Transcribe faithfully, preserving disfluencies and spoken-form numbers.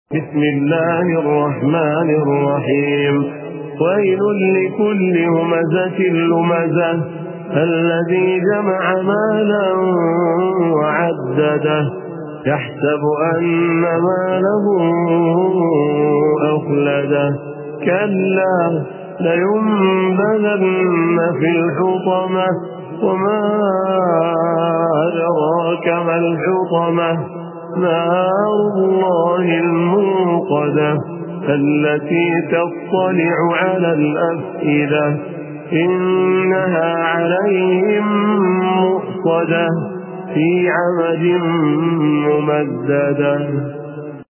بسم الله الرحمن الرحيم. ويل لكل همزة لمزة الذي جمع مالا وعدده يحسب أن ماله أخلده كلا لينبذن في الحطمة وما أدراك ما الحطمة نار الله الموقدة التي تطلع على الأفئدة إنها عليهم مؤصدة في عمد ممددة.